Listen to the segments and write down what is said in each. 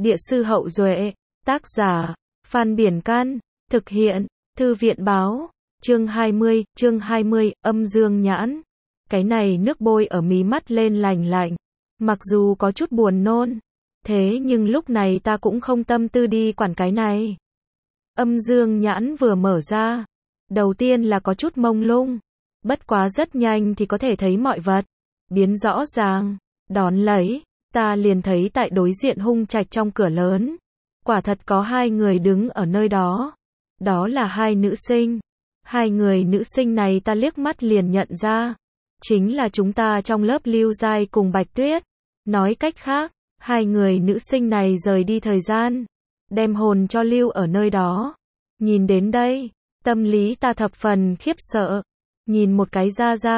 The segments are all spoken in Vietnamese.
Địa sư Hậu Duệ, tác giả, Phan Biển Can, thực hiện, Thư viện báo, chương 20, âm dương nhãn. Cái này nước bôi ở mí mắt lên lành lạnh, mặc dù có chút buồn nôn, thế nhưng lúc này ta cũng không tâm tư đi quản cái này. Âm dương nhãn vừa mở ra, đầu tiên là có chút mông lung, bất quá rất nhanh thì có thể thấy mọi vật, biến rõ ràng, đón lấy, ta liền thấy tại đối diện hung trạch trong cửa lớn, quả thật có hai người đứng ở nơi đó, đó là hai nữ sinh. Hai người nữ sinh này ta liếc mắt liền nhận ra, chính là chúng ta trong lớp Lưu Giai cùng Bạch Tuyết. Nói cách khác, hai người nữ sinh này rời đi thời gian, đem hồn cho lưu ở nơi đó. Nhìn đến đây, tâm lý ta thập phần khiếp sợ, nhìn một cái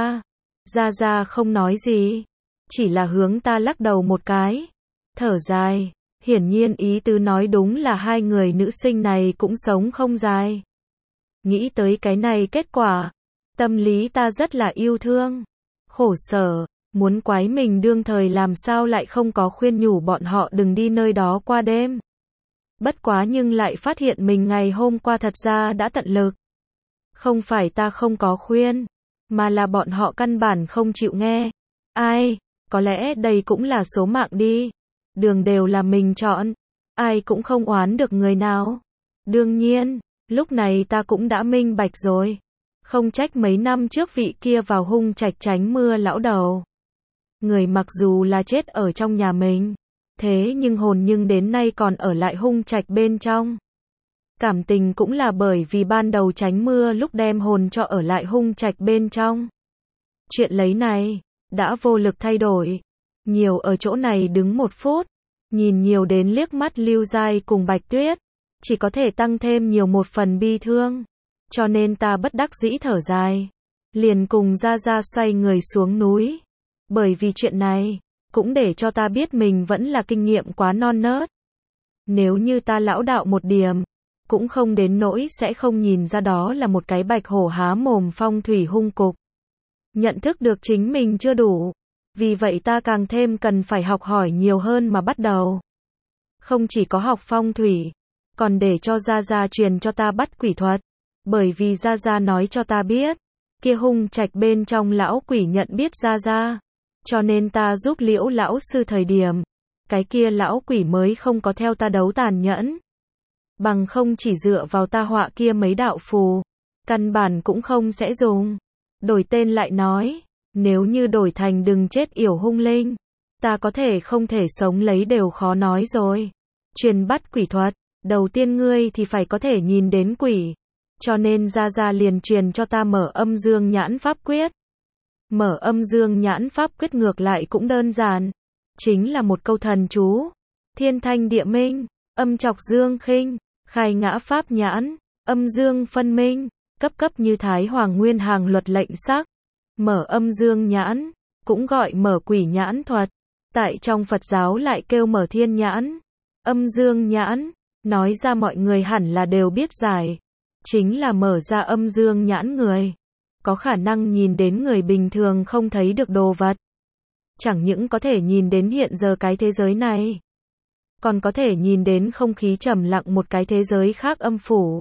Gia Gia không nói gì, chỉ là hướng ta lắc đầu một cái, thở dài, hiển nhiên ý tứ nói đúng là hai người nữ sinh này cũng sống không dài. Nghĩ tới cái này kết quả, tâm lý ta rất là yêu thương, khổ sở, muốn quái mình đương thời làm sao lại không có khuyên nhủ bọn họ đừng đi nơi đó qua đêm. Bất quá nhưng lại phát hiện mình ngày hôm qua thật ra đã tận lực. Không phải ta không có khuyên, mà là bọn họ căn bản không chịu nghe. Ai, có lẽ đây cũng là số mạng đi. Đường đều là mình chọn, ai cũng không oán được người nào. Đương nhiên, lúc này ta cũng đã minh bạch rồi. Không trách mấy năm trước vị kia vào hung trạch tránh mưa lão đầu. Người mặc dù là chết ở trong nhà mình, thế nhưng hồn nhưng đến nay còn ở lại hung trạch bên trong. Cảm tình cũng là bởi vì ban đầu tránh mưa lúc đem hồn cho ở lại hung trạch bên trong. Chuyện lấy này, đã vô lực thay đổi. Nhiều ở chỗ này đứng một phút, nhìn nhiều đến liếc mắt Lưu Giai cùng Bạch Tuyết, chỉ có thể tăng thêm nhiều một phần bi thương. Cho nên ta bất đắc dĩ thở dài, liền cùng Gia Gia xoay người xuống núi. Bởi vì chuyện này, cũng để cho ta biết mình vẫn là kinh nghiệm quá non nớt. Nếu như ta lão đạo một điểm, cũng không đến nỗi sẽ không nhìn ra đó là một cái bạch hổ há mồm phong thủy hung cục. Nhận thức được chính mình chưa đủ, vì vậy ta càng thêm cần phải học hỏi nhiều hơn mà bắt đầu. Không chỉ có học phong thủy, còn để cho Gia Gia truyền cho ta bắt quỷ thuật. Bởi vì Gia Gia nói cho ta biết, kia hung trạch bên trong lão quỷ nhận biết Gia Gia. Cho nên ta giúp Liễu lão sư thời điểm, cái kia lão quỷ mới không có theo ta đấu tàn nhẫn. Bằng không chỉ dựa vào ta họa kia mấy đạo phù, căn bản cũng không sẽ dùng. Đổi tên lại nói, nếu như đổi thành đừng chết yểu hung linh, ta có thể không thể sống lấy đều khó nói rồi. Truyền bắt quỷ thuật, đầu tiên ngươi thì phải có thể nhìn đến quỷ. Cho nên Gia Gia liền truyền cho ta mở âm dương nhãn pháp quyết. Mở âm dương nhãn pháp quyết ngược lại cũng đơn giản. Chính là một câu thần chú. Thiên thanh địa minh, âm chọc dương khinh, khai ngã pháp nhãn, âm dương phân minh, cấp cấp như Thái Hoàng Nguyên hàng luật lệnh sắc. Mở âm dương nhãn, cũng gọi mở quỷ nhãn thuật. Tại trong Phật giáo lại kêu mở thiên nhãn. Âm dương nhãn, nói ra mọi người hẳn là đều biết giải. Chính là mở ra âm dương nhãn người. Có khả năng nhìn đến người bình thường không thấy được đồ vật. Chẳng những có thể nhìn đến hiện giờ cái thế giới này, còn có thể nhìn đến không khí trầm lặng một cái thế giới khác âm phủ.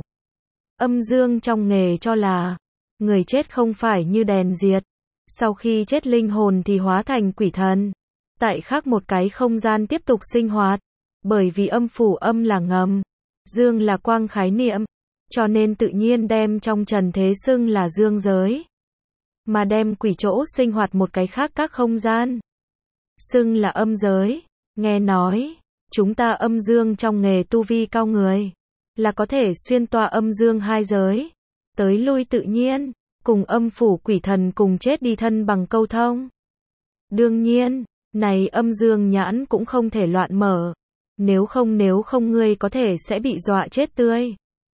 Âm dương trong nghề cho là, người chết không phải như đèn diệt. Sau khi chết linh hồn thì hóa thành quỷ thần. Tại khác một cái không gian tiếp tục sinh hoạt. Bởi vì âm phủ âm là ngầm, dương là quang khái niệm. Cho nên tự nhiên đem trong trần thế xưng là dương giới. Mà đem quỷ chỗ sinh hoạt một cái khác các không gian, xưng là âm giới. Nghe nói, chúng ta âm dương trong nghề tu vi cao người, là có thể xuyên toa âm dương hai giới. Tới lui tự nhiên, cùng âm phủ quỷ thần cùng chết đi thân bằng câu thông. Đương nhiên, này âm dương nhãn cũng không thể loạn mở. Nếu không ngươi có thể sẽ bị dọa chết tươi.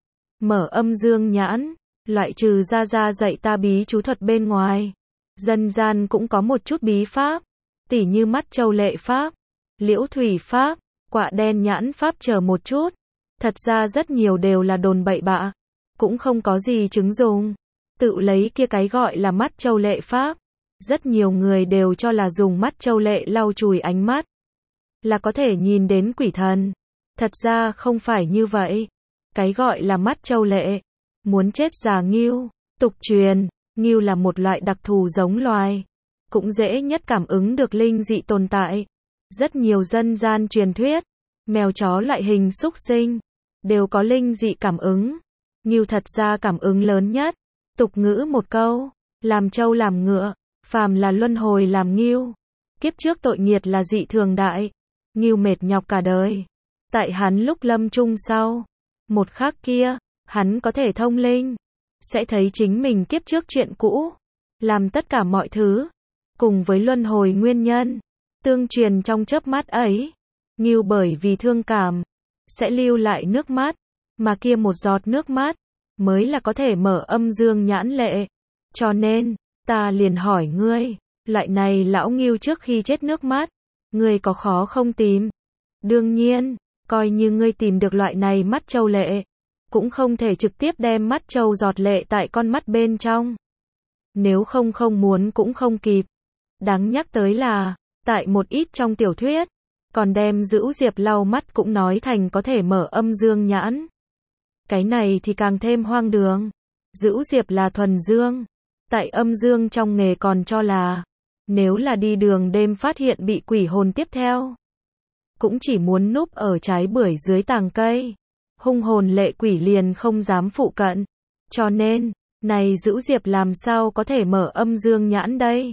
Mở âm dương nhãn, loại trừ Gia Gia dạy ta bí chú thuật bên ngoài. Dân gian cũng có một chút bí pháp, tỉ như mắt châu lệ pháp, liễu thủy pháp, quạ đen nhãn pháp chờ một chút. Thật ra rất nhiều đều là đồn bậy bạ, cũng không có gì chứng dùng. Tự lấy kia cái gọi là mắt châu lệ pháp. Rất nhiều người đều cho là dùng mắt châu lệ lau chùi ánh mắt, là có thể nhìn đến quỷ thần. Thật ra không phải như vậy. Cái gọi là mắt châu lệ, muốn chết già ngưu. Tục truyền, ngưu là một loại đặc thù giống loài, cũng dễ nhất cảm ứng được linh dị tồn tại. Rất nhiều dân gian truyền thuyết, mèo chó loại hình súc sinh, đều có linh dị cảm ứng. Ngưu thật ra cảm ứng lớn nhất. Tục ngữ một câu, làm trâu làm ngựa, phàm là luân hồi làm ngưu. Kiếp trước tội nghiệt là dị thường đại, ngưu mệt nhọc cả đời. Tại hắn lúc lâm chung sau, một khắc kia, hắn có thể thông linh, sẽ thấy chính mình kiếp trước chuyện cũ, làm tất cả mọi thứ, cùng với luân hồi nguyên nhân, tương truyền trong chớp mắt ấy. Ngưu bởi vì thương cảm, sẽ lưu lại nước mắt, mà kia một giọt nước mắt, mới là có thể mở âm dương nhãn lệ. Cho nên, ta liền hỏi ngươi, loại này lão ngưu trước khi chết nước mắt, ngươi có khó không tìm? Đương nhiên, coi như ngươi tìm được loại này mắt trâu lệ, cũng không thể trực tiếp đem mắt trâu giọt lệ tại con mắt bên trong. Nếu không muốn cũng không kịp. Đáng nhắc tới là, tại một ít trong tiểu thuyết, còn đem Dữu Diệp lau mắt cũng nói thành có thể mở âm dương nhãn. Cái này thì càng thêm hoang đường. Dữu Diệp là thuần dương. Tại âm dương trong nghề còn cho là, nếu là đi đường đêm phát hiện bị quỷ hồn tiếp theo, cũng chỉ muốn núp ở trái bưởi dưới tàng cây. Hung hồn lệ quỷ liền không dám phụ cận. Cho nên, này Dữu Diệp làm sao có thể mở âm dương nhãn đây?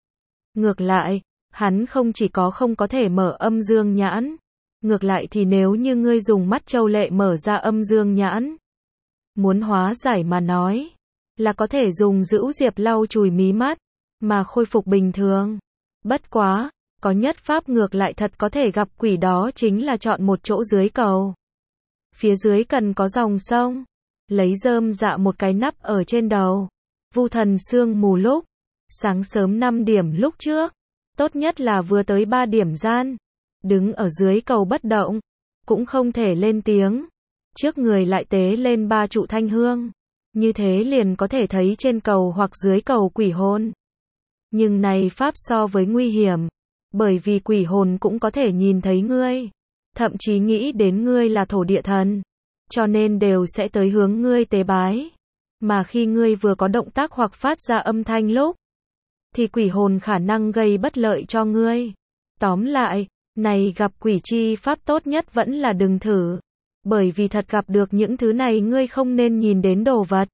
Ngược lại, hắn không chỉ có không có thể mở âm dương nhãn. Ngược lại thì nếu như ngươi dùng mắt châu lệ mở ra âm dương nhãn, muốn hóa giải mà nói, là có thể dùng Dữu Diệp lau chùi mí mắt, mà khôi phục bình thường. Bất quá, có nhất pháp ngược lại thật có thể gặp quỷ, đó chính là chọn một chỗ dưới cầu. Phía dưới cần có dòng sông, lấy rơm dạ một cái nắp ở trên đầu. Vu thần sương mù lúc, sáng sớm 5 điểm lúc trước, tốt nhất là vừa tới 3 điểm gian, đứng ở dưới cầu bất động, cũng không thể lên tiếng. Trước người lại tế lên 3 trụ thanh hương, như thế liền có thể thấy trên cầu hoặc dưới cầu quỷ hồn. Nhưng này pháp so với nguy hiểm, bởi vì quỷ hồn cũng có thể nhìn thấy ngươi, thậm chí nghĩ đến ngươi là thổ địa thần, cho nên đều sẽ tới hướng ngươi tế bái. Mà khi ngươi vừa có động tác hoặc phát ra âm thanh lúc, thì quỷ hồn khả năng gây bất lợi cho ngươi. Tóm lại, này gặp quỷ chi pháp tốt nhất vẫn là đừng thử, bởi vì thật gặp được những thứ này ngươi không nên nhìn đến đồ vật.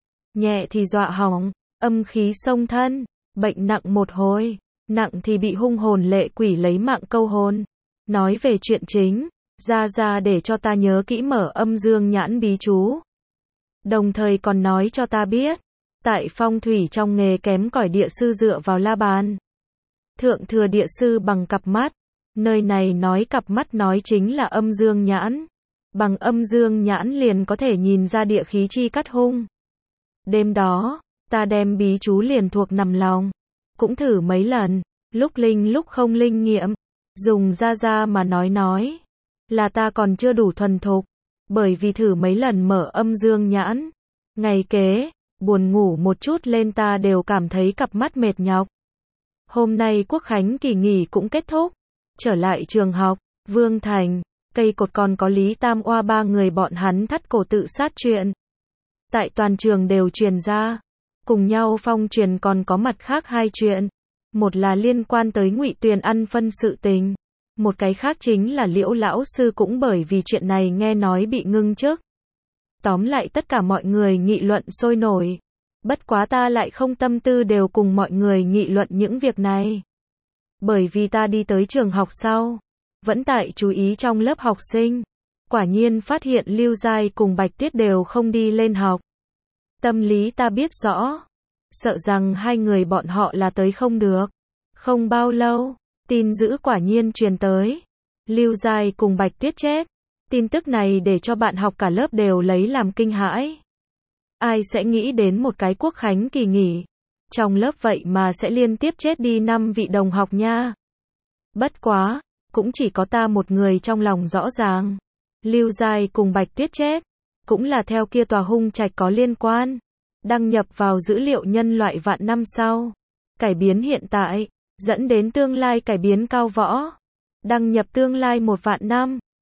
Nhẹ thì dọa hỏng, âm khí xông thân, bệnh nặng một hồi, nặng thì bị hung hồn lệ quỷ lấy mạng câu hồn. Nói về chuyện chính, ra để cho ta nhớ kỹ mở âm dương nhãn bí chú. Đồng thời còn nói cho ta biết, tại phong thủy trong nghề kém cỏi địa sư dựa vào la bàn, thượng thừa địa sư bằng cặp mắt. Nơi này nói cặp mắt nói chính là âm dương nhãn. Bằng âm dương nhãn liền có thể nhìn ra địa khí chi cắt hung. Đêm đó, ta đem bí chú liền thuộc nằm lòng, cũng thử mấy lần, lúc linh lúc không linh nghiệm. Dùng ra mà nói, là ta còn chưa đủ thuần thục, bởi vì thử mấy lần mở âm dương nhãn. Ngày kế, buồn ngủ một chút lên ta đều cảm thấy cặp mắt mệt nhọc. Hôm nay Quốc Khánh kỳ nghỉ cũng kết thúc, trở lại trường học, Vương Thành, Cây Cột còn có Lý Tam Oa 3 người bọn hắn thắt cổ tự sát chuyện. Tại toàn trường đều truyền ra, cùng nhau phong truyền còn có mặt khác 2 chuyện. Một là liên quan tới Ngụy Tuyền ăn phân sự tình, một cái khác chính là Liễu lão sư cũng bởi vì chuyện này nghe nói bị ngưng chức. Tóm lại tất cả mọi người nghị luận sôi nổi. Bất quá ta lại không tâm tư đều cùng mọi người nghị luận những việc này. Bởi vì ta đi tới trường học sau, vẫn tại chú ý trong lớp học sinh. Quả nhiên phát hiện Lưu Giai cùng Bạch Tuyết đều không đi lên học. Tâm lý ta biết rõ, sợ rằng 2 người bọn họ là tới không được. Không bao lâu, tin dữ quả nhiên truyền tới. Lưu Giai cùng Bạch Tuyết chết. Tin tức này để cho bạn học cả lớp đều lấy làm kinh hãi. Ai sẽ nghĩ đến một cái Quốc Khánh kỳ nghỉ, trong lớp vậy mà sẽ liên tiếp chết đi 5 vị đồng học nha. Bất quá, cũng chỉ có ta một người trong lòng rõ ràng. Lưu Giai cùng Bạch Tuyết chết, cũng là theo kia tòa hung trạch có liên quan. Đăng nhập vào dữ liệu nhân loại vạn năm sau. Cải biến hiện tại, dẫn đến tương lai cải biến cao võ. Đăng nhập tương lai 1 vạn năm.